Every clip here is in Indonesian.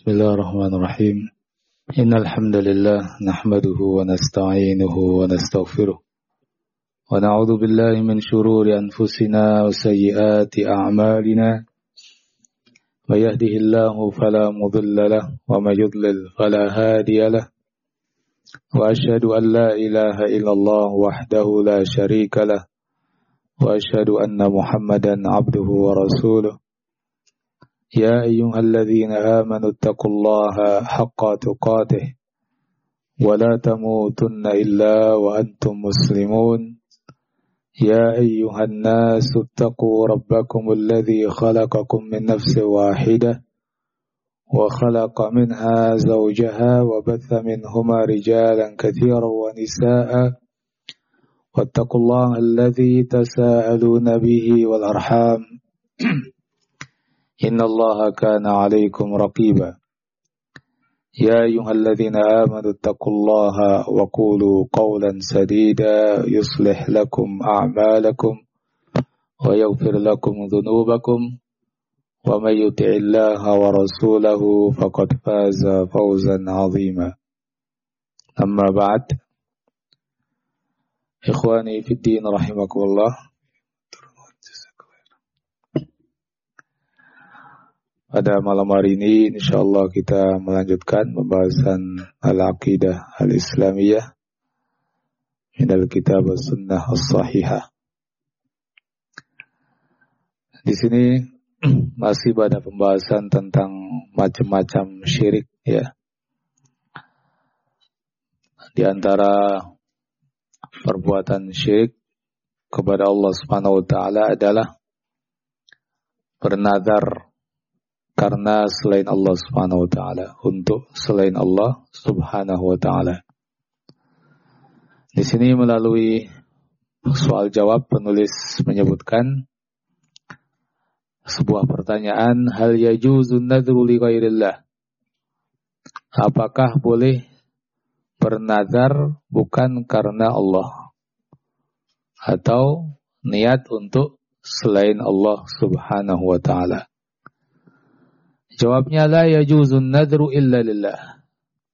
Bismillahirrahmanirrahim. Innal hamdalillah nahmaduhu wa nasta'inuhu wa nastaghfiruh. Wa na'udzu billahi min shururi anfusina wa sayyiati a'malina. May yahdihillahu fala mudilla lahu wa may yudlil fala hadiya lahu. Wa asyhadu an la ilaha illallah wahdahu la syarika lahu. Wa asyhadu anna Muhammadan 'abduhu wa rasuluh. يا أيها الذين آمنوا اتقوا الله حق تقاته ولا تموتن إلا وأنتم مسلمون يا أيها الناس اتقوا ربكم الذي خلقكم من نفس واحدة وخلق منها زوجها وبث منهما رجالا كثيرا ونساء واتقوا الله الذي تساءلون به والأرحام إن الله كان عليكم رقيبا يا أيها الذين آمنوا اتقوا الله وقولوا قولا سديدا يصلح لكم أعمالكم ويغفر لكم ذنوبكم ومن يطع الله ورسوله فقد فاز فوزا عظيما أما بعد إخواني في الدين رحمكم الله. Pada malam hari ini insyaallah kita melanjutkan pembahasan al-aqidah al-islamiyah minal kitab as-sunnah as-sahihah. Di sini masih pada pembahasan tentang macam-macam syirik ya. Di antara perbuatan syirik kepada Allah Subhanahu wa taala adalah bernazar karena selain Allah Subhanahu wa taala, untuk selain Allah Subhanahu wa taala. Di sini melalui soal jawab penulis menyebutkan sebuah pertanyaan, hal yajuzun nadru li ghairillah? Apakah boleh bernazar bukan karena Allah atau niat untuk selain Allah Subhanahu wa taala? Jawabnya, la yajuzun nadru illa lillah.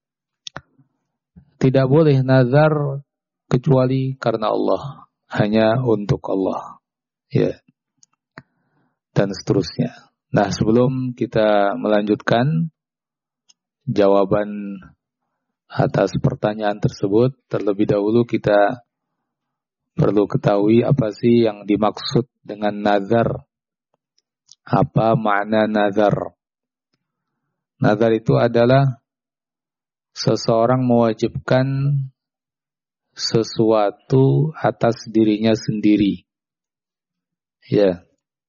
Tidak boleh nazar kecuali karena Allah, hanya untuk Allah. Ya. Dan seterusnya. Nah, sebelum kita melanjutkan jawaban atas pertanyaan tersebut, terlebih dahulu kita perlu ketahui apa sih yang dimaksud dengan nazar. Apa makna nazar? Nazar itu adalah seseorang mewajibkan sesuatu atas dirinya sendiri. Ya.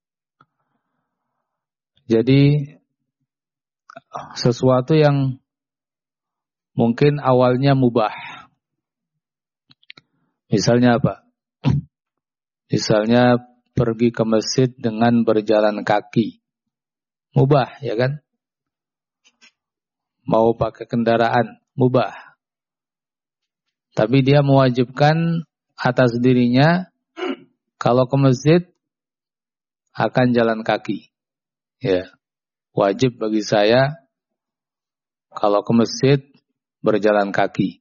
Jadi sesuatu yang mungkin awalnya mubah. Misalnya apa? Misalnya pergi ke masjid dengan berjalan kaki. Mubah, ya kan? Mau pakai kendaraan, mubah. Tapi dia mewajibkan atas dirinya, kalau ke masjid, akan jalan kaki. Ya, wajib bagi saya, kalau ke masjid, berjalan kaki.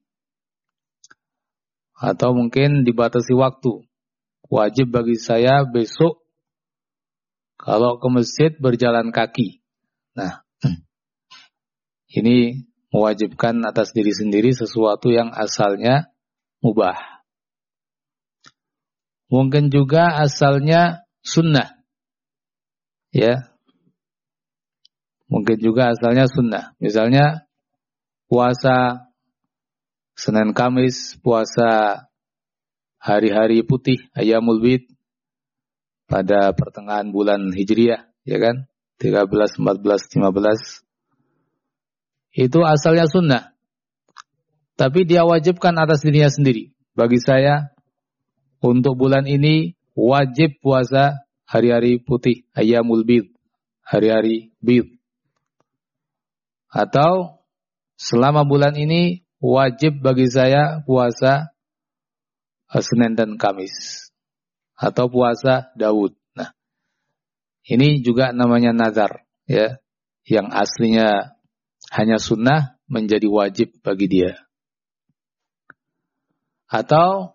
Atau mungkin dibatasi waktu. Wajib bagi saya besok, kalau ke masjid, berjalan kaki. Nah, ini mewajibkan atas diri sendiri sesuatu yang asalnya mubah. Mungkin juga asalnya sunnah. Ya. Mungkin juga asalnya sunnah. Misalnya puasa Senin Kamis, puasa hari-hari putih, Ayyamul Bid pada pertengahan bulan Hijriah, ya kan? 13, 14, 15. Itu asalnya sunnah. Tapi dia wajibkan atas dirinya sendiri. Bagi saya, untuk bulan ini wajib puasa hari-hari putih, Ayyamul Bid, hari-hari Bid. Atau selama bulan ini wajib bagi saya puasa Senin dan Kamis. Atau puasa Daud. Nah, ini juga namanya nazar, ya, yang aslinya hanya sunnah menjadi wajib bagi dia. Atau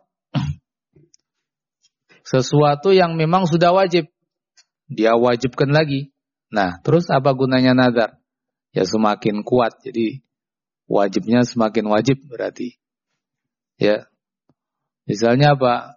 sesuatu yang memang sudah wajib, dia wajibkan lagi. Nah, terus apa gunanya nazar? Ya semakin kuat, jadi wajibnya semakin wajib berarti. Ya, misalnya apa?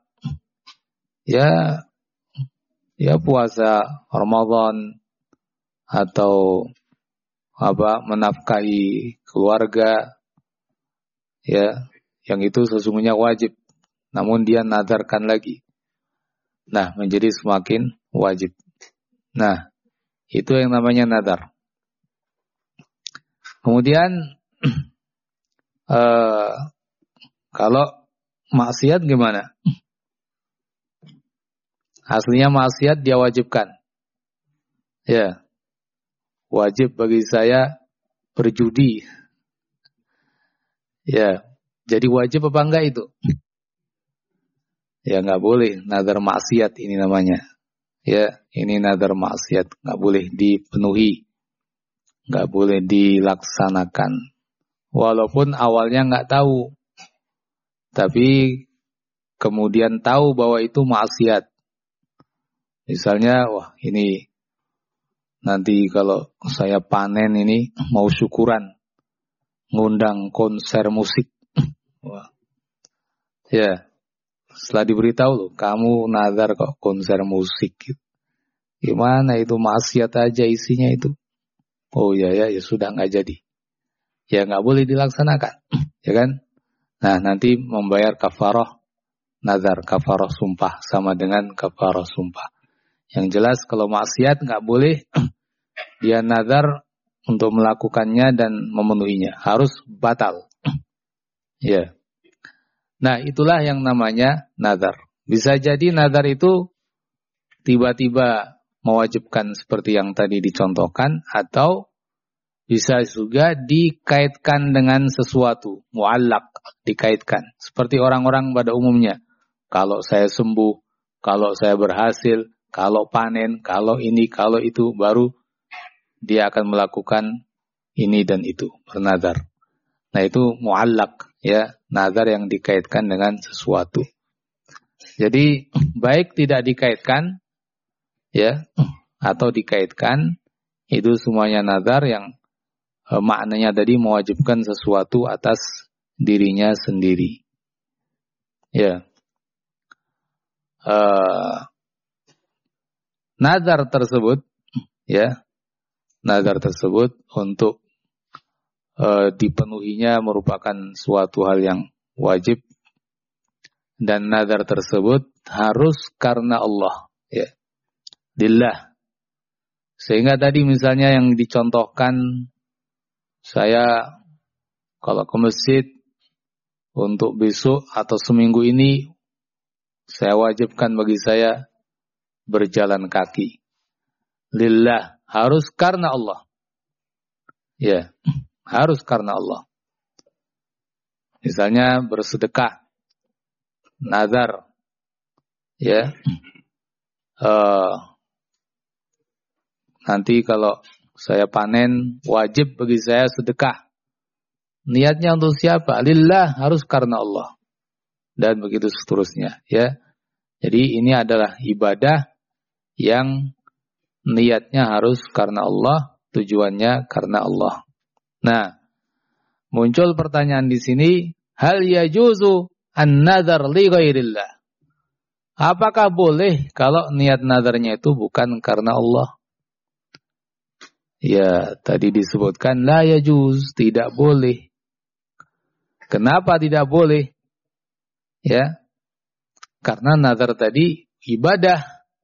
Ya puasa Ramadan atau apa menafkahi keluarga, ya, yang itu sesungguhnya wajib, namun dia nazarkan lagi. Nah, menjadi semakin wajib. Nah, itu yang namanya nazar. Kemudian kalau maksiat gimana? Aslinya maksiat dia wajibkan. Ya, wajib bagi saya berjudi. Ya, jadi wajib apa enggak itu? Ya nggak boleh, nazar maksiat ini namanya. Ya, ini nazar maksiat, nggak boleh dipenuhi, nggak boleh dilaksanakan. Walaupun awalnya nggak tahu, tapi kemudian tahu bahwa itu maksiat. Misalnya, wah ini nanti kalau saya panen ini mau syukuran, ngundang konser musik. Wah. Ya, setelah diberitahu loh, kamu nazar kok konser musik. Gimana itu maksiat aja isinya itu. Oh ya sudah nggak jadi. Ya nggak boleh dilaksanakan, ya kan? Nah nanti membayar kafarah nazar, kafarah sumpah sama dengan kafarah sumpah. Yang jelas kalau maksiat nggak boleh dia nazar untuk melakukannya dan memenuhinya, harus batal. Ya. Nah itulah yang namanya nazar. Bisa jadi nazar itu tiba-tiba mewajibkan seperti yang tadi dicontohkan, atau bisa juga dikaitkan dengan sesuatu, muallaq, dikaitkan. Seperti orang-orang pada umumnya. Kalau saya sembuh, kalau saya berhasil, kalau panen, kalau ini, kalau itu, baru dia akan melakukan ini dan itu, bernazar. Nah itu muallaq, ya, nazar yang dikaitkan dengan sesuatu. Jadi baik tidak dikaitkan, ya, atau dikaitkan, itu semuanya nazar yang maknanya tadi mewajibkan sesuatu atas dirinya sendiri. Ya. Nazar tersebut, ya, nazar tersebut untuk dipenuhinya merupakan suatu hal yang wajib, dan nazar tersebut harus karena Allah, ya, lillah. Sehingga tadi misalnya yang dicontohkan, saya kalau ke masjid untuk besok atau seminggu ini, saya wajibkan bagi saya berjalan kaki. Lillah, harus karena Allah. Ya, harus karena Allah. Misalnya bersedekah, nazar, ya. Nanti kalau saya panen, wajib bagi saya sedekah. Niatnya untuk siapa? Lillah, harus karena Allah. Dan begitu seterusnya, ya. Jadi ini adalah ibadah yang niatnya harus karena Allah, tujuannya karena Allah. Nah, muncul pertanyaan di sini, hal yajuzu an-nazar li ghairillah? Apakah boleh kalau niat nazarnya itu bukan karena Allah? Ya, tadi disebutkan la yajuz, tidak boleh. Kenapa tidak boleh? Ya, karena nazar tadi ibadah.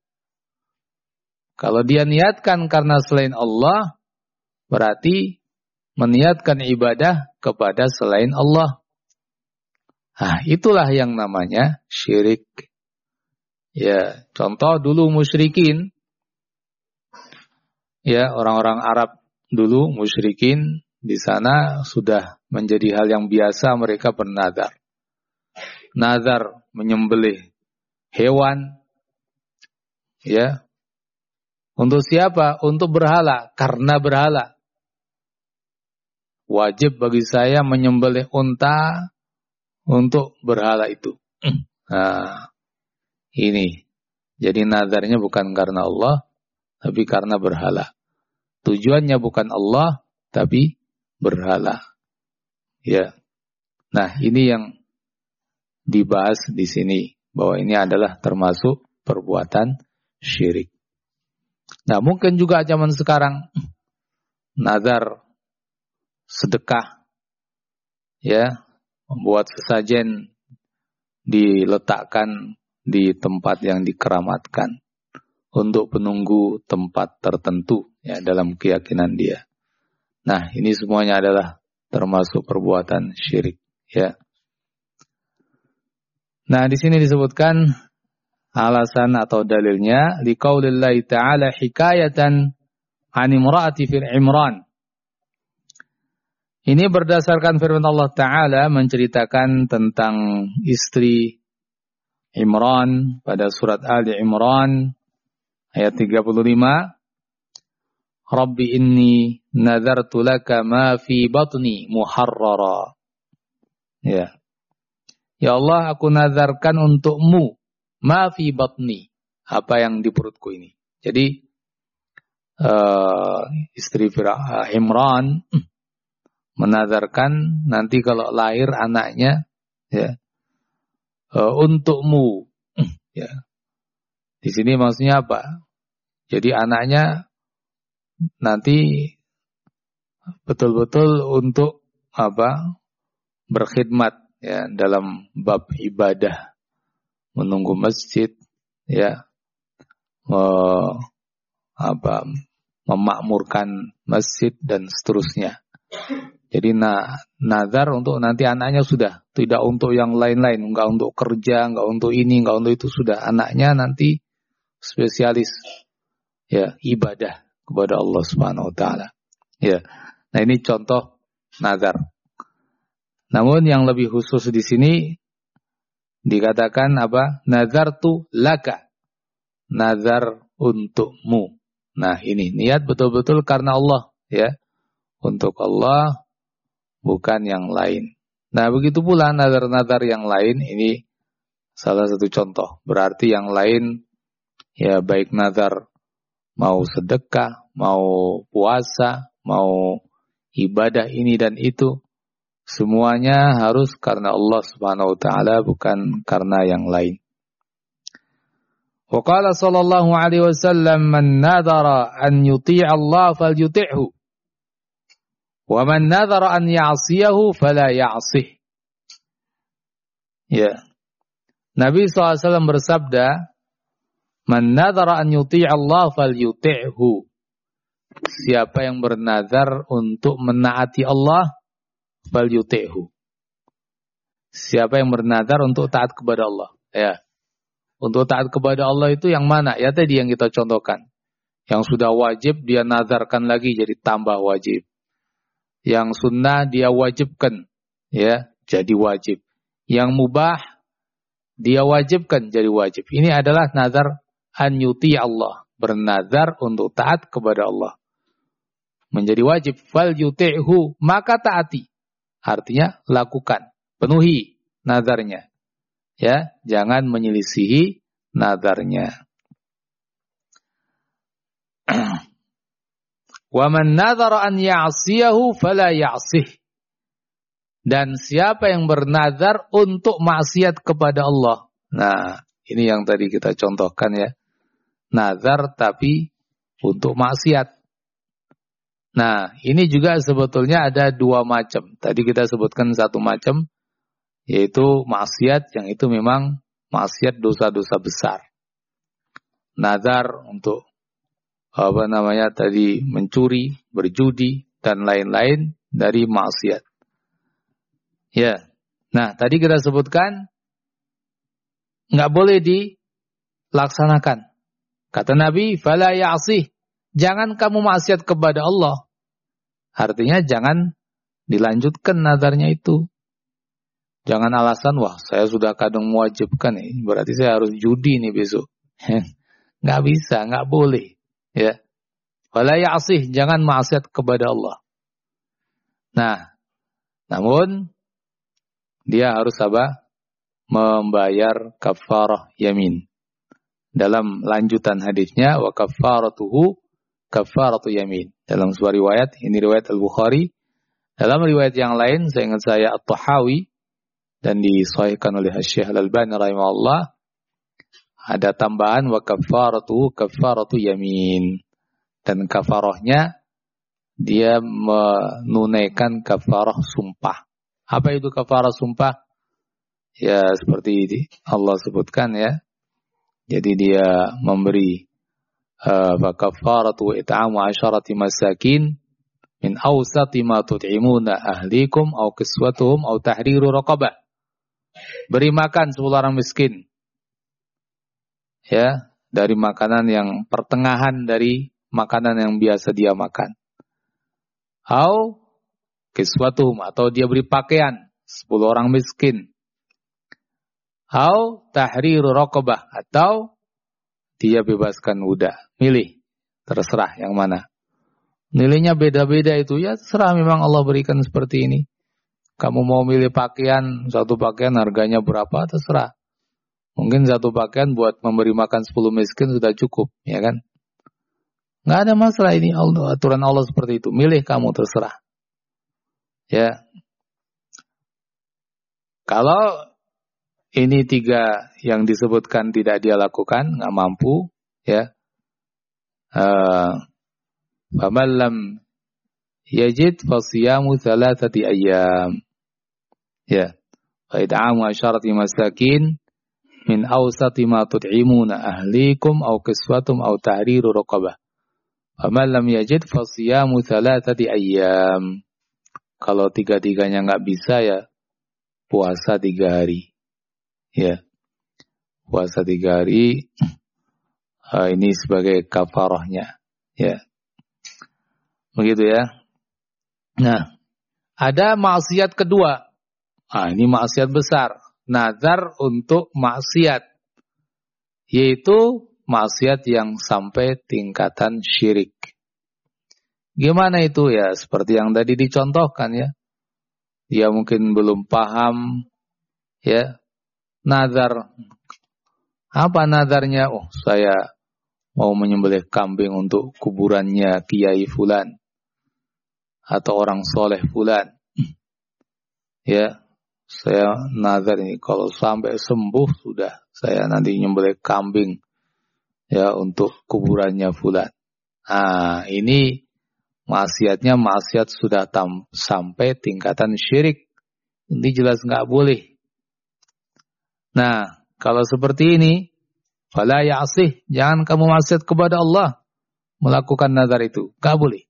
Kalau dia niatkan karena selain Allah, berarti meniatkan ibadah kepada selain Allah. Nah, itulah yang namanya syirik. Ya, contoh dulu musyrikin. Ya, orang-orang Arab dulu musyrikin, di sana sudah menjadi hal yang biasa mereka bernazar. Nazar menyembelih hewan, ya. Untuk siapa? Untuk berhala, karena berhala. wajib bagi saya menyembelih unta untuk berhala itu. Nah, ini. Jadi nazarnya bukan karena Allah, tapi karena berhala. Tujuannya bukan Allah, tapi berhala. Ya. Nah, ini yang dibahas di sini, bahwa ini adalah termasuk perbuatan syirik. Nah, mungkin juga zaman sekarang nazar sedekah, ya, membuat sesajen diletakkan di tempat yang dikeramatkan untuk penunggu tempat tertentu, ya, dalam keyakinan dia. Nah, ini semuanya adalah termasuk perbuatan syirik, ya. Nah, di sini disebutkan alasan atau dalilnya liqaulillahi ta'ala hikayatan 'an imra'ati fil Imran. Ini berdasarkan firman Allah Ta'ala menceritakan tentang istri Imran pada surat Ali Imran ayat 35. Rabbi inni nadartu laka ma fi batni muharrara. Ya. Ya Allah, aku nazarkan untukmu ma fi batni, apa yang di perutku ini. Jadi istri Imran menazarkan nanti kalau lahir anaknya, ya, untukmu, ya. Di sini maksudnya apa? Jadi anaknya nanti betul-betul untuk apa? Berkhidmat, ya, dalam bab ibadah, menunggu masjid, ya, memakmurkan masjid dan seterusnya. Jadi nazar untuk nanti anaknya sudah, tidak untuk yang lain-lain, enggak untuk kerja, enggak untuk ini, enggak untuk itu, sudah anaknya nanti spesialis, ya, ibadah kepada Allah Subhanahu wa taala. Ya. Nah, ini contoh nazar. Namun yang lebih khusus di sini dikatakan apa? Nazartu laka. Nazar untukmu. Nah, ini niat betul-betul karena Allah, ya. Untuk Allah, bukan yang lain. Nah, begitu pula nazar-nazar yang lain, ini salah satu contoh. Berarti yang lain, ya, baik nazar mau sedekah, mau puasa, mau ibadah ini dan itu, semuanya harus karena Allah Subhanahu wa taala, bukan karena yang lain. Wa qala sallallahu alaihi wasallam man nadara an yuti'a Allah falyuti'hu. Wa man nadhara an ya'siyahu fala ya'sih. Ya. Nabi SAW bersabda, man nadhara an yuti'a Allah falyuti'hu. Siapa yang bernazar untuk menaati Allah, falyuti'hu. Siapa yang bernazar untuk taat kepada Allah, ya. Untuk taat kepada Allah itu yang mana? Ya, tadi yang kita contohkan. Yang sudah wajib dia nazarkan lagi jadi tambah wajib. Yang sunnah dia wajibkan, ya, jadi wajib. Yang mubah dia wajibkan jadi wajib. Ini adalah nazar an yuti Allah, bernazar untuk taat kepada Allah. Menjadi wajib, fal yuti'hu, maka taati. Artinya lakukan, penuhi nazarnya. Ya, jangan menyelisihi nazarnya. Wa man nadhara an ya'siyahu fala ya'sih. Dan siapa yang bernazar untuk maksiat kepada Allah. Nah, ini yang tadi kita contohkan, ya. Nazar tapi untuk maksiat. Nah, ini juga sebetulnya ada dua macam. Tadi kita sebutkan satu macam, yaitu maksiat yang itu memang maksiat dosa-dosa besar. Nazar untuk tadi mencuri, berjudi dan lain-lain dari maksiat. Ya. Nah, tadi kita sebutkan enggak boleh dilaksanakan. Kata Nabi, fala ya'sih. Jangan kamu maksiat kepada Allah. Artinya jangan dilanjutkan nazarnya itu. Jangan alasan, wah, saya sudah kadang mewajibkan nih, berarti saya harus judi nih besok. Enggak bisa, enggak boleh. Ya, wala ya'sih, jangan maksiat kepada Allah. Nah, namun dia harus apa? Membayar kafarah yamin. Dalam lanjutan hadisnya, wa kafaratuhu kafaratu yamin. Dalam sebuah riwayat, ini riwayat Al-Bukhari. Dalam riwayat yang lain, saya ingat saya At-Tahawi dan disahihkan oleh Syekh Al-Albani rahimahullah, ada tambahan wa kafaratuhu kafaratu yamin. Dan kafarahnya dia menunaikan kafarah sumpah. Apa itu kafarah sumpah? Ya seperti Allah sebutkan ya. Jadi dia memberi fa kafaratu it'amu 'asharati masakin min awsati ma tut'imuna ahlikum aw kiswatuhum aw tahriru raqabah. Beri makan 10 orang miskin. Ya, dari makanan yang pertengahan dari makanan yang biasa dia makan. Aw kiswatuhum, atau dia beri pakaian 10 orang miskin. Aw tahriru raqabah, atau dia bebaskan budak. Milih, terserah yang mana. Nilainya beda-beda itu, ya terserah, memang Allah berikan seperti ini. Kamu mau milih pakaian, satu pakaian harganya berapa, terserah. Mungkin satu pakaian buat memberi makan 10 miskin sudah cukup, ya kan? Nggak ada masalah, ini Allah, aturan Allah seperti itu. Milih kamu, terserah. Ya. Kalau ini 3 yang disebutkan tidak dia lakukan, nggak mampu, ya. Faman lam yajid fasiyamu 3 ayyam. Ya. Fa id'amu 'asharati masakin min awsati ma tut'imuna ahlikum aw kiswatum aw tahriru raqabah. Faman lam yajid fasiyamu 3 ayyam. Kalau 3-tiganya nggak bisa, ya puasa 3 hari. Ya, puasa 3 hari. Ini sebagai kafarahnya. Ya, begitu ya. Nah, ada maksiat kedua. Ini maksiat besar. Nazar untuk maksiat, yaitu maksiat yang sampai tingkatan syirik. Gimana itu ya? Seperti yang tadi dicontohkan ya. Dia mungkin belum paham ya. Nazar. Apa nazarnya? Oh, saya mau menyembelih kambing untuk kuburannya Kiai Fulan atau orang soleh Fulan. Ya, saya nazar ini kalau sampai sembuh sudah saya nanti nyembelih kambing ya untuk kuburannya Fulan. Ini maksiatnya maksiat sudah sampai tingkatan syirik. Ini jelas nggak boleh. Nah, kalau seperti ini, fala ya'sih, jangan kamu maksiat kepada Allah melakukan nazar itu, nggak boleh.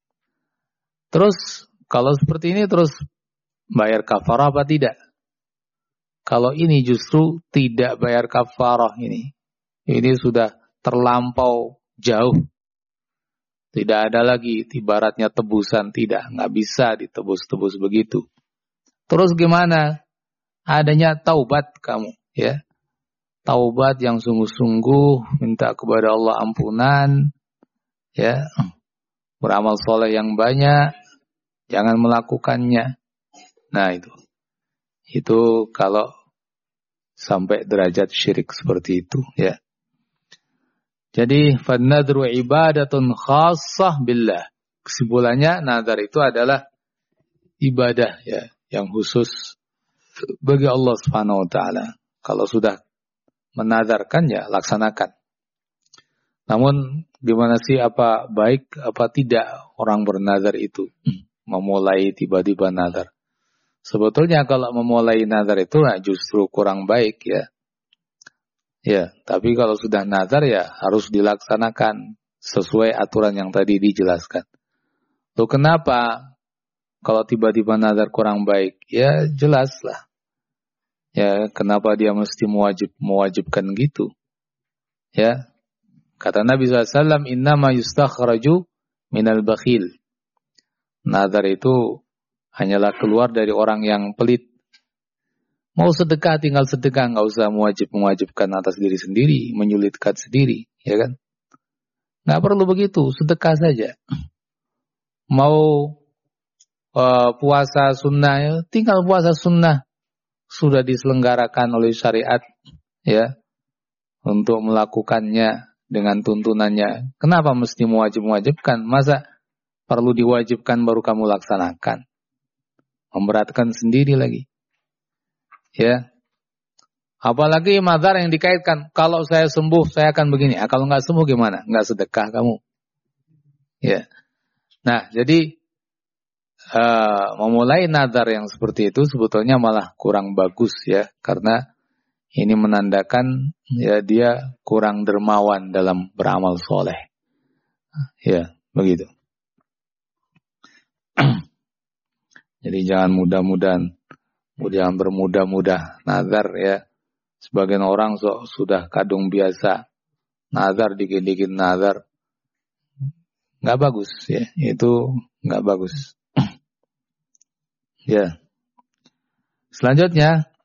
Terus kalau seperti ini terus bayar kafarah apa tidak? Kalau ini justru tidak bayar kafarah ini sudah terlampau jauh. Tidak ada lagi ibaratnya tebusan, nggak bisa ditebus-tebus begitu. Terus gimana? Adanya taubat kamu, ya. Taubat yang sungguh-sungguh, minta kepada Allah ampunan, ya. Beramal soleh yang banyak, jangan melakukannya. Nah itu. Itu kalau sampai derajat syirik seperti itu, ya. Jadi fannadru ibadatun khassah billah. Kesimpulannya nazar itu adalah ibadah ya yang khusus bagi Allah Subhanahu wa taala. Kalau sudah menazarkan ya laksanakan. Namun gimana sih, apa baik apa tidak orang bernazar itu? Memulai tiba-tiba nazar. Sebetulnya kalau memulai nazar itu justru kurang baik ya. Ya, tapi kalau sudah nazar ya harus dilaksanakan sesuai aturan yang tadi dijelaskan. Loh kenapa kalau tiba-tiba nazar kurang baik? Ya jelaslah. Ya, kenapa dia mesti mewajibkan gitu? Ya, kata Nabi SAW, innama yustakhraju minal bakhil. Nazar itu hanyalah keluar dari orang yang pelit. Mau sedekah tinggal sedekah, nggak usah mewajibkan atas diri sendiri, menyulitkan sendiri, ya kan? Nggak perlu begitu, sedekah saja. Mau puasa sunnah, ya, tinggal puasa sunnah. Sudah diselenggarakan oleh syariat, ya, untuk melakukannya dengan tuntunannya. Kenapa mesti mewajibkan? Masa perlu diwajibkan baru kamu laksanakan? Memberatkan sendiri lagi. Ya. Apalagi mazhar yang dikaitkan, kalau saya sembuh saya akan begini. Kalau nggak sembuh gimana? Nggak sedekah kamu. Ya. Nah, jadi memulai nazar yang seperti itu sebetulnya malah kurang bagus, ya, karena ini menandakan ya dia kurang dermawan dalam beramal soleh. Ya, begitu. Jadi jangan jangan bermudah-mudah nazar, ya. Sebagian orang sudah kadung biasa nazar, dikit-dikit nazar. Nggak bagus, ya. Itu nggak bagus. Ya. Selanjutnya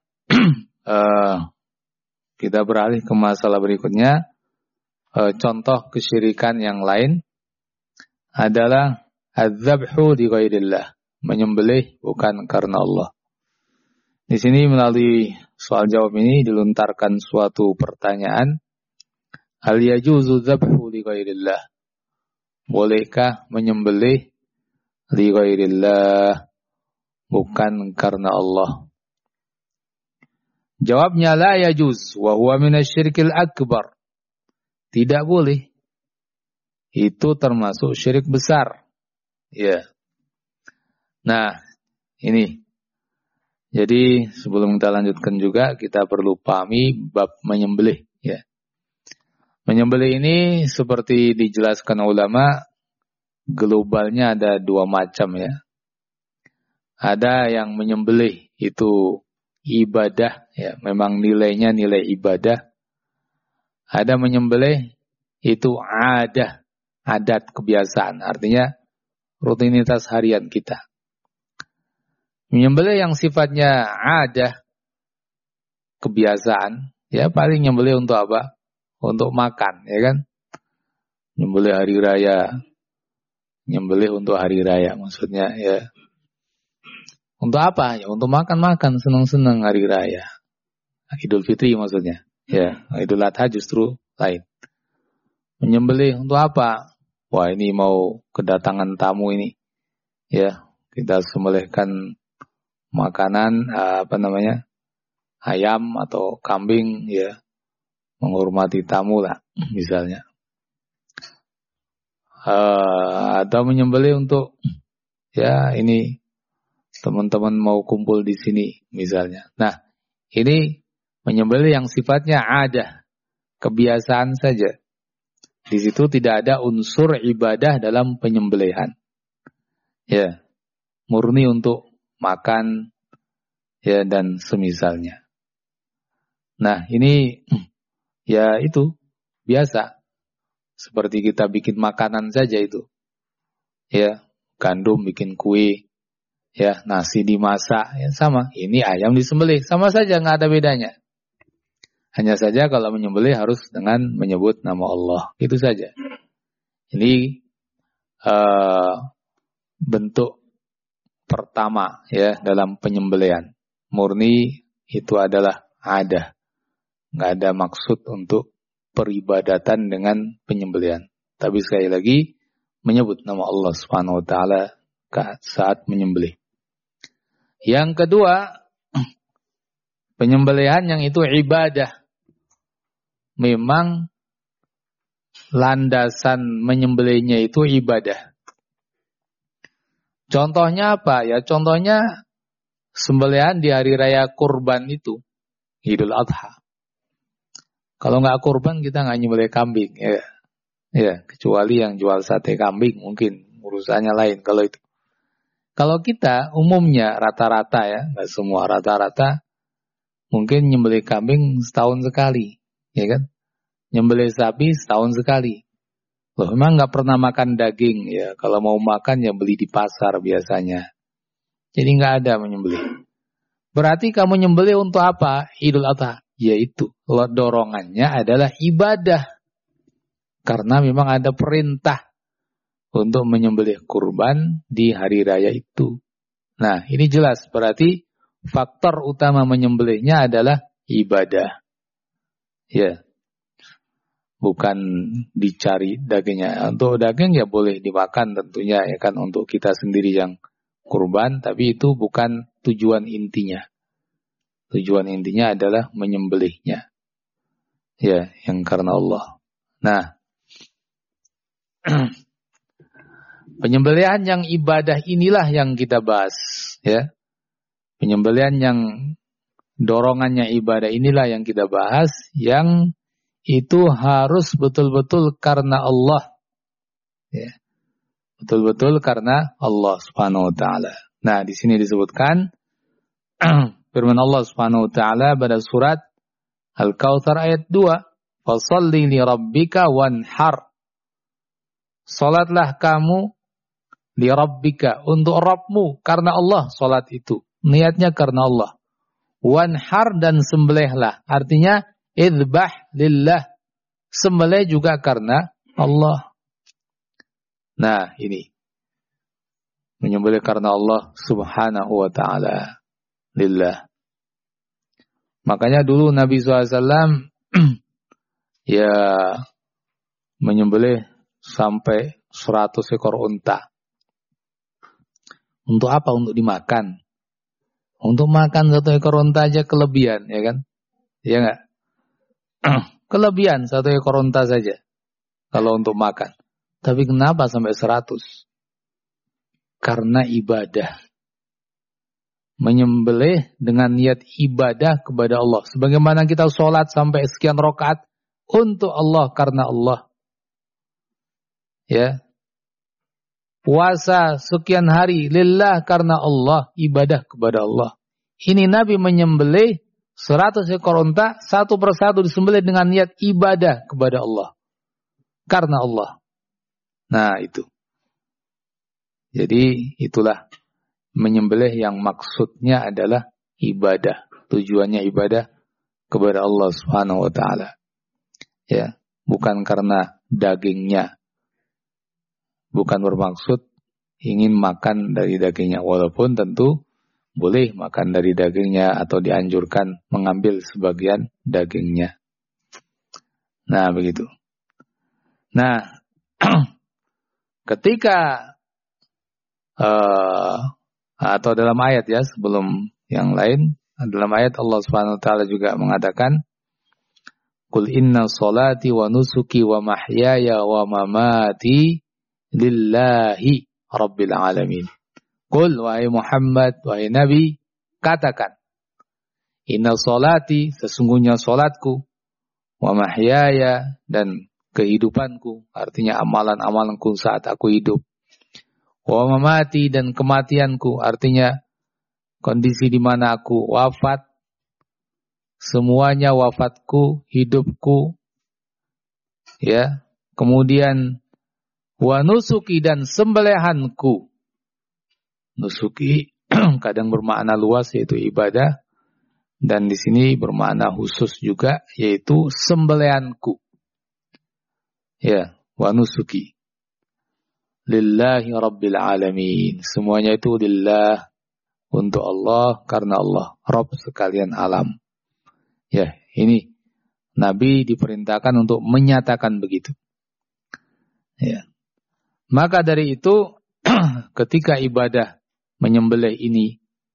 kita beralih ke masalah berikutnya. Contoh kesyirikan yang lain adalah adzabhu li ghairillah, menyembelih bukan karena Allah. Di sini melalui soal jawab ini dilontarkan suatu pertanyaan. Hal yajuzu dzabhu li ghairillah? Bolehkah menyembelih li ghairillah bukan karena Allah? Jawabnya la yajuz wa huwa minasyirkil akbar. Tidak boleh. Itu termasuk syirik besar. Ya. Nah, ini. Jadi sebelum kita lanjutkan juga kita perlu pahami bab menyembelih, ya. Menyembelih ini seperti dijelaskan ulama, globalnya ada dua macam, ya. Ada yang menyembelih itu ibadah, ya, memang nilainya nilai ibadah. Ada menyembelih itu adat kebiasaan, artinya rutinitas harian kita. Menyembelih yang sifatnya ada kebiasaan, ya paling nyembelih untuk apa? Untuk makan, ya kan? Nyembelih hari raya, nyembelih untuk hari raya, maksudnya ya. Untuk apa? Ya untuk makan-makan, senang-senang hari raya. Idul Fitri maksudnya, ya. Idul Adha justru lain. Menyembelih untuk apa? Wah, ini mau kedatangan tamu ini, ya. Kita sembelihkan makanan ayam atau kambing, ya, menghormati tamu lah misalnya, atau menyembelih untuk ya ini teman-teman mau kumpul di sini misalnya. Nah, ini menyembelih yang sifatnya ada kebiasaan saja. Di situ tidak ada unsur ibadah dalam penyembelihan, ya, murni untuk makan, ya, dan semisalnya. Nah, ini ya itu biasa. Seperti kita bikin makanan saja itu. Ya, gandum bikin kue, ya, nasi dimasak, ya sama. Ini ayam disembelih, sama saja, nggak ada bedanya. Hanya saja kalau menyembelih harus dengan menyebut nama Allah, itu saja. Ini bentuk pertama, ya, dalam penyembelihan. Murni itu adalah ada. Nggak ada maksud untuk peribadatan dengan penyembelihan. Tapi sekali lagi menyebut nama Allah Subhanahu wa taala saat menyembelih. Yang kedua, penyembelihan yang itu ibadah. Memang landasan menyembelihnya itu ibadah. Contohnya apa? Ya, contohnya sembelihan di hari raya kurban itu, Idul Adha. Kalau nggak kurban kita nggak nyembelih kambing, ya. Ya, kecuali yang jual sate kambing mungkin urusannya lain kalau itu. Kalau kita umumnya rata-rata, ya, nggak semua, rata-rata mungkin nyembelih kambing setahun sekali, ya kan? Nyembelih sapi setahun sekali. Loh, memang nggak pernah makan daging, ya. Kalau mau makan ya beli di pasar biasanya. Jadi nggak ada menyembelih. Berarti kamu nyembelih untuk apa? Idul Adha. Yaitu dorongannya adalah ibadah. Karena memang ada perintah untuk menyembelih kurban di hari raya itu. Nah, ini jelas berarti faktor utama menyembelihnya adalah ibadah. Ya. Bukan dicari dagingnya. Untuk daging ya boleh dimakan tentunya ya kan untuk kita sendiri yang kurban, tapi itu bukan tujuan intinya. Tujuan intinya adalah menyembelihnya. Ya, yang karena Allah. Nah, penyembelihan yang ibadah inilah yang kita bahas, ya. Penyembelihan yang dorongannya ibadah inilah yang kita bahas, yang itu harus betul-betul karena Allah. Ya. Betul-betul karena Allah Subhanahu wa taala. Nah, di sini disebutkan firman Allah Subhanahu wa taala pada surat Al-Kautsar ayat 2, "Fasholli li rabbika wanhar." Salatlah kamu li rabbika, untuk Rabbmu, karena Allah salat itu. Niatnya karena Allah. Wanhar, dan sembelihlah. Artinya idbah lillah. Sembelih juga karena Allah. Nah, ini menyembelih karena Allah Subhanahu wa taala. Lillah. Makanya dulu Nabi SAW ya menyembelih sampai 100 ekor unta. Untuk apa? Untuk dimakan. Untuk makan 1 ekor unta aja kelebihan, ya kan? Iya enggak? Kelebihan 1 ekor unta saja kalau untuk makan. Tapi kenapa sampai 100? Karena ibadah. Menyembelih dengan niat ibadah kepada Allah. Sebagaimana kita sholat sampai sekian rakaat untuk Allah, karena Allah. Ya. Puasa sekian hari lillah, karena Allah, ibadah kepada Allah. Ini Nabi menyembelih 100 ekor unta, satu persatu disembelih dengan niat ibadah kepada Allah. Karena Allah. Nah, itu. Jadi, itulah menyembelih yang maksudnya adalah ibadah. Tujuannya ibadah kepada Allah Subhanahu wa taala. Ya, bukan karena dagingnya. Bukan bermaksud ingin makan dari dagingnya, walaupun tentu boleh makan dari dagingnya atau dianjurkan mengambil sebagian dagingnya. Nah, begitu. Nah, ketika atau dalam ayat ya, sebelum yang lain, dalam ayat Allah Subhanahu wa taala juga mengatakan, "Qul inna sholati wa nusuki wa mahyaya wa mamati lillahi rabbil alamin." Qul, wahai Muhammad, wahai Nabi, katakan, inna sholati, sesungguhnya sholatku, wa mahyaya, dan kehidupanku, artinya amalan-amalanku saat aku hidup, wa mamati, dan kematianku, artinya kondisi di mana aku wafat, semuanya wafatku, hidupku, ya, kemudian wa nusuki, dan sembelihanku. Nusuki kadang bermakna luas, yaitu ibadah, dan di sini bermakna khusus juga, yaitu sembelihanku. Ya, wa nusuki lillahi rabbil alamin. Semuanya itu lillah, untuk Allah, karena Allah Rabb sekalian alam. Ya, ini Nabi diperintahkan untuk menyatakan begitu. Ya. Maka dari itu ketika ibadah menyembelih ini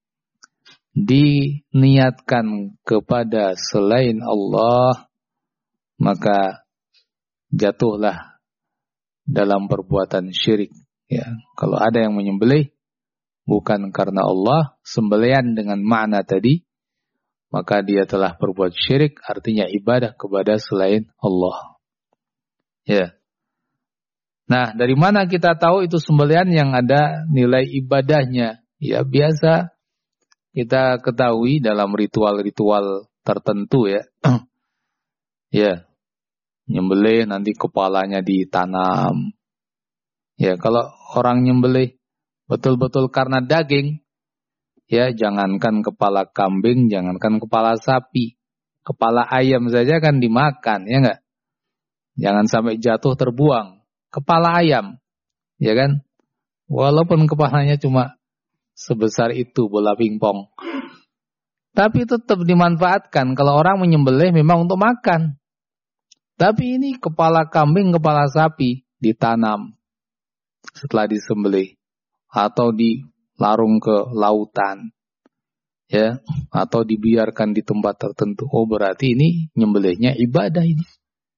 diniatkan kepada selain Allah, maka jatuhlah dalam perbuatan syirik. Ya, kalau ada yang menyembelih bukan karena Allah, sembelihan dengan makna tadi, maka dia telah berbuat syirik, artinya ibadah kepada selain Allah. Ya. Nah, dari mana kita tahu itu sembelihan yang ada nilai ibadahnya? Ya, biasa kita ketahui dalam ritual-ritual tertentu ya. Ya, nyembelih nanti kepalanya ditanam. Ya, kalau orang nyembelih betul-betul karena daging, ya jangankan kepala kambing, jangankan kepala sapi, kepala ayam saja kan dimakan, ya enggak? Jangan sampai jatuh terbuang. Kepala ayam, ya kan? Walaupun kepalanya cuma sebesar itu bola pingpong. Tapi tetap dimanfaatkan kalau orang menyembelih memang untuk makan. Tapi ini kepala kambing, kepala sapi ditanam setelah disembelih atau dilarung ke lautan, ya, atau dibiarkan di tempat tertentu. Oh, berarti ini nyembelihnya ibadah ini.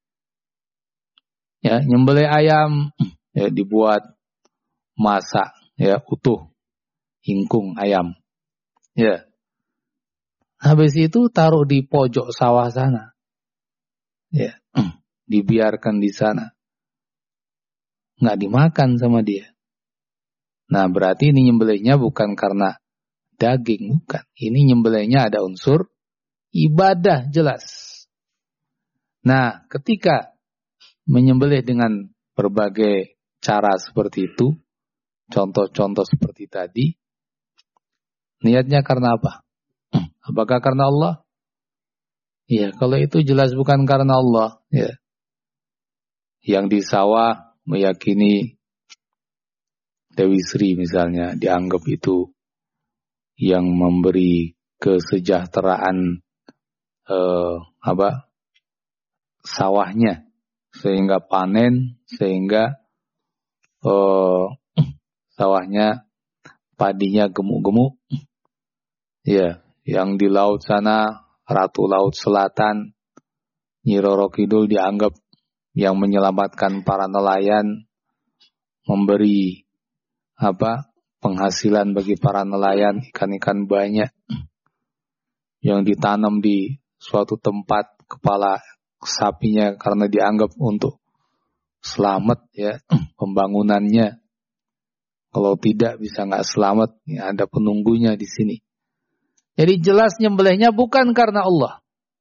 Ya, nyembelih ayam ya dibuat masak ya utuh, ingkung ayam. Ya. Habis itu taruh di pojok sawah sana. Ya, dibiarkan di sana. Nggak dimakan sama dia. Nah, berarti ini nyembelihnya bukan karena daging, bukan. Ini nyembelihnya ada unsur ibadah jelas. Nah, ketika menyembelih dengan berbagai cara seperti itu, contoh-contoh seperti tadi, niatnya karena apa? Apakah karena Allah? Ya, kalau itu jelas bukan karena Allah. Ya. Yang di sawah meyakini Dewi Sri misalnya, dianggap itu yang memberi kesejahteraan sawahnya, sehingga panen, sehingga sawahnya padinya gemuk-gemuk. Ya, yang di laut sana, Ratu Laut Selatan, Nyi Roro Kidul dianggap yang menyelamatkan para nelayan, memberi penghasilan bagi para nelayan, ikan-ikan banyak yang ditanam di suatu tempat, kepala sapinya karena dianggap untuk selamat ya pembangunannya. Kalau tidak bisa nggak selamat, ya ada penunggunya di sini. Jadi jelas nyembelihnya bukan karena Allah.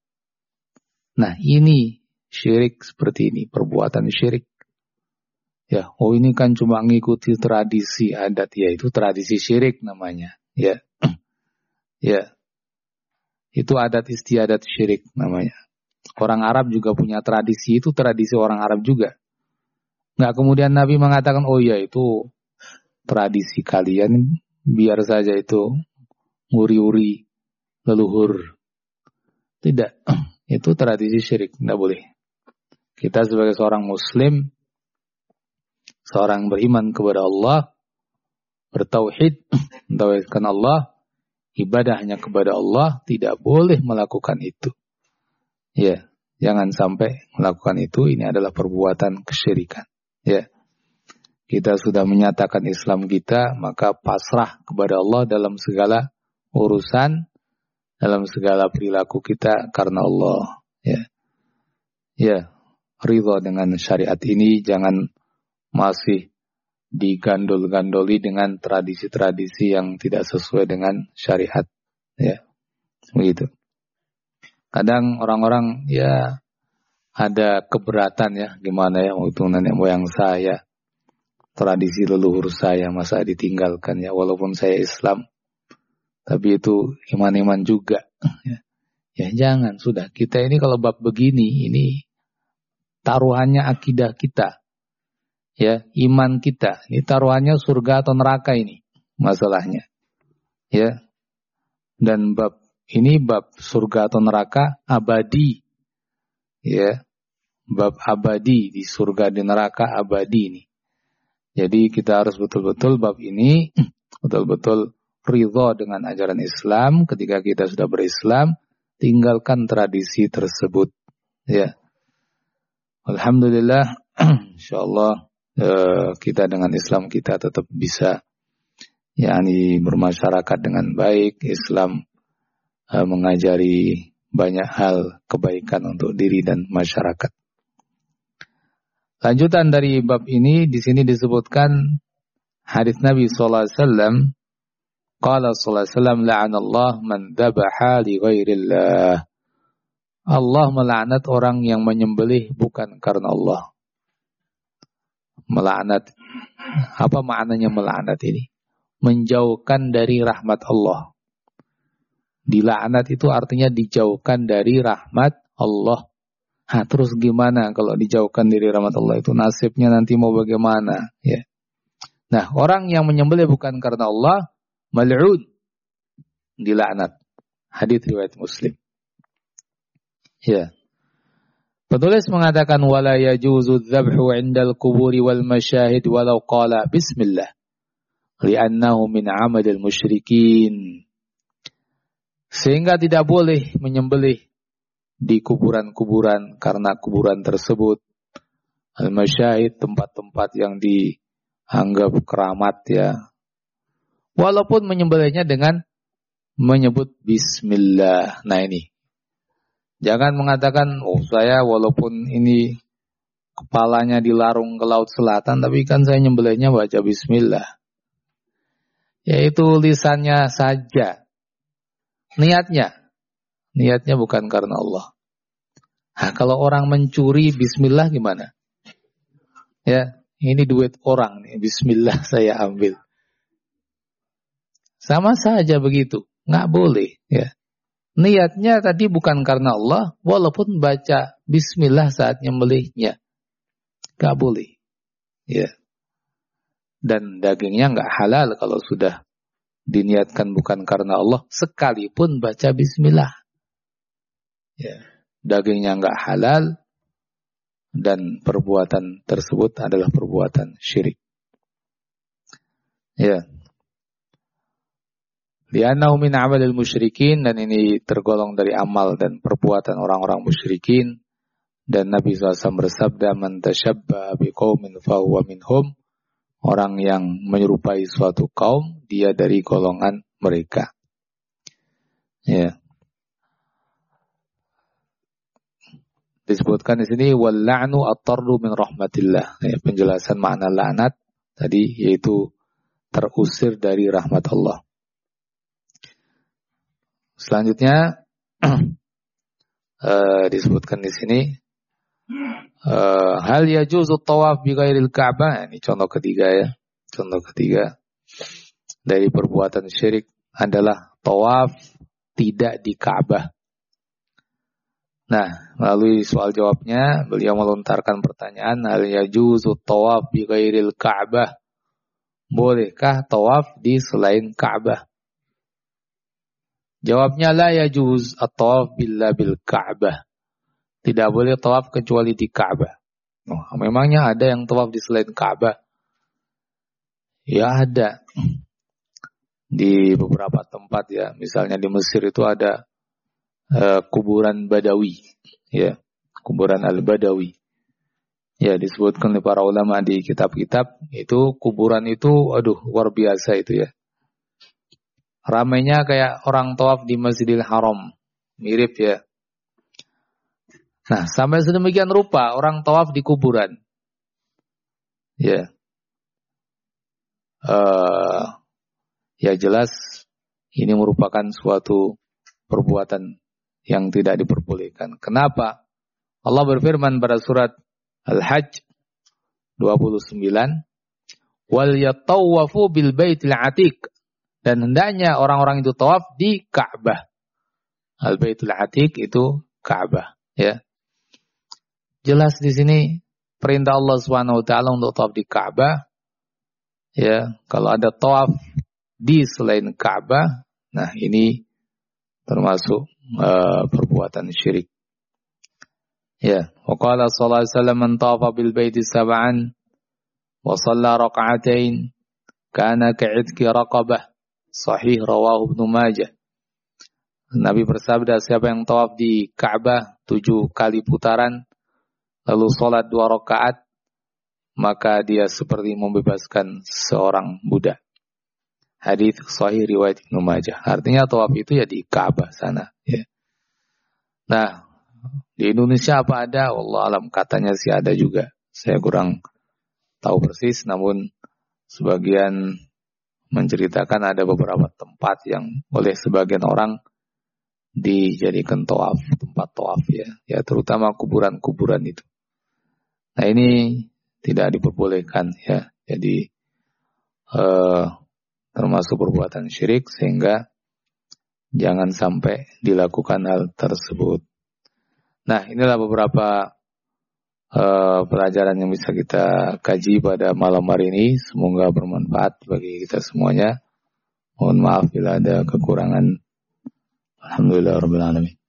Nah, ini syirik seperti ini, perbuatan syirik. Ya, oh ini kan cuma ngikuti tradisi adat, ya itu tradisi syirik namanya. Ya, ya, itu adat istiadat syirik namanya. Orang Arab juga punya tradisi, itu tradisi orang Arab juga. Nggak kemudian Nabi mengatakan, oh ya itu tradisi kalian, biar saja itu nguri-uri leluhur. Tidak, itu tradisi syirik, tidak boleh. Kita sebagai seorang muslim, seorang beriman kepada Allah, bertauhid, mentauhidkan Allah, ibadah hanya kepada Allah, tidak boleh melakukan itu. Ya, jangan sampai melakukan itu, ini adalah perbuatan kesyirikan. Ya, kita sudah menyatakan Islam kita, maka pasrah kepada Allah dalam segala urusan, dalam segala perilaku kita karena Allah. Ya, ya, ridha dengan syariat ini, jangan masih digandol-gandoli dengan tradisi-tradisi yang tidak sesuai dengan syariat. Ya, begitu. Kadang orang-orang ya ada keberatan ya, gimana ya, itu nenek moyang saya, tradisi leluhur saya, masa ditinggalkan ya, walaupun saya Islam. Tapi itu iman-iman juga. Ya jangan, sudah. Kita ini kalau bab begini, ini taruhannya akidah kita. Ya, iman kita. Ini taruhannya surga atau neraka ini masalahnya. Ya. Dan bab ini bab surga atau neraka abadi. Ya. Bab abadi, di surga di neraka abadi ini. Jadi kita harus betul-betul bab ini betul-betul ridha dengan ajaran Islam. Ketika kita sudah berislam, tinggalkan tradisi tersebut. Ya, alhamdulillah, insyaallah kita dengan Islam kita tetap bisa, yakni bermasyarakat dengan baik. Islam mengajari banyak hal kebaikan untuk diri dan masyarakat. Lanjutan dari bab ini, di sini disebutkan hadis Nabi sallallahu alaihi wasallam. Qala sallallahu alaihi wasallam, la'anallah man dhabaha li ghairillah. Allah melaknat orang yang menyembelih bukan karena Allah. Melaknat. Apa maknanya melaknat ini? Menjauhkan dari rahmat Allah. Dilaknat itu artinya dijauhkan dari rahmat Allah. Terus gimana kalau dijauhkan dari rahmat Allah itu, nasibnya nanti mau bagaimana? Ya. Nah, orang yang menyembelih bukan karena Allah, mal'un, dilaknat. Hadits riwayat Muslim. Ya. Penulis mengatakan wala yajuzu dzabhu 'indal quburi wal masyahid walau qala bismillah li'annahu min 'amadil musyrikin. Sehingga tidak boleh menyembelih di kuburan-kuburan karena kuburan tersebut al-masyahid, tempat-tempat yang dianggap keramat ya. Walaupun menyembelihnya dengan menyebut bismillah. Nah ini. Jangan mengatakan, oh saya walaupun ini kepalanya dilarung ke laut selatan, tapi kan saya nyembelihnya baca bismillah. Yaitu lisannya saja. Niatnya bukan karena Allah. Nah, kalau orang mencuri bismillah gimana? Ya, ini duit orang nih, bismillah saya ambil. Sama saja begitu, nggak boleh ya. Niatnya tadi bukan karena Allah, walaupun baca bismillah saat nyembelihnya. Nggak boleh. Ya. Dan dagingnya nggak halal kalau sudah diniatkan bukan karena Allah, sekalipun baca bismillah. Ya. Dagingnya nggak halal, dan perbuatan tersebut adalah perbuatan syirik. Ya. Li'annahu min 'amalil musyrikin, dan ini tergolong dari amal dan perbuatan orang-orang musyrikin. Dan Nabi SAW bersabda, man tashabbaha biqaumin fahuwa minhum. Orang yang menyerupai suatu kaum, dia dari golongan mereka. Ya. Disebutkan di sini wal la'nu at-tardu min rahmatillah. Ya, penjelasan makna laknat tadi yaitu terusir dari rahmat Allah. Selanjutnya disebutkan di sini hal yajuzu tawaf bi ghairil Ka'bah. Ini contoh ketiga ya. Contoh ketiga dari perbuatan syirik adalah tawaf tidak di Ka'bah. Nah, melalui soal jawabnya beliau melontarkan pertanyaan hal yajuzu tawaf bi ghairil Ka'bah. Bolehkah tawaf di selain Ka'bah? Jawabnya la yajuz at-tawaf illa bil Ka'bah. Tidak boleh tawaf kecuali di Ka'bah. Oh, memangnya ada yang tawaf di selain Ka'bah? Ya ada. Di beberapa tempat ya, misalnya di Mesir itu ada kuburan Badawi, ya, kuburan Al-Badawi. Ya, disebutkan oleh para ulama di kitab-kitab, itu kuburan itu aduh luar biasa itu ya. Ramainya kayak orang tawaf di Masjidil Haram. Mirip ya. Nah, sampai sedemikian rupa orang tawaf di kuburan. Ya. Ya jelas ini merupakan suatu perbuatan yang tidak diperbolehkan. Kenapa? Allah berfirman pada surat Al-Hajj 29, "Wal yatawafu bil baitil atiq." Dan hendaknya orang-orang itu tawaf di Ka'bah. Al-Baitul Atiq itu Ka'bah, ya. Jelas di sini perintah Allah Subhanahu wa taala untuk tawaf di Ka'bah. Ya, kalau ada tawaf di selain Ka'bah, nah ini termasuk perbuatan syirik. Ya, wa qala sallallahu alaihi wasallam man tawafa bil baiti sab'an wa shalla rak'atain kana ka'idki raqabah. Sahih rawahu Ibnu Majah. Nabi bersabda, siapa yang tawaf di Ka'bah 7 kali putaran lalu salat 2 rakaat, maka dia seperti membebaskan seorang budak. Hadis sahih riwayat Ibnu Majah. Artinya tawaf itu ya di Ka'bah sana, ya. Nah, di Indonesia apa ada? Wallahu alam, katanya sih ada juga. Saya kurang tahu persis, namun sebagian menceritakan ada beberapa tempat yang oleh sebagian orang dijadikan tawaf, tempat tawaf ya. Ya terutama kuburan-kuburan itu. Nah ini tidak diperbolehkan ya. Jadi termasuk perbuatan syirik sehingga jangan sampai dilakukan hal tersebut. Nah inilah beberapa pelajaran yang bisa kita kaji pada malam hari ini. Semoga bermanfaat bagi kita semuanya. Mohon maaf bila ada kekurangan. Alhamdulillah rabbil alamin.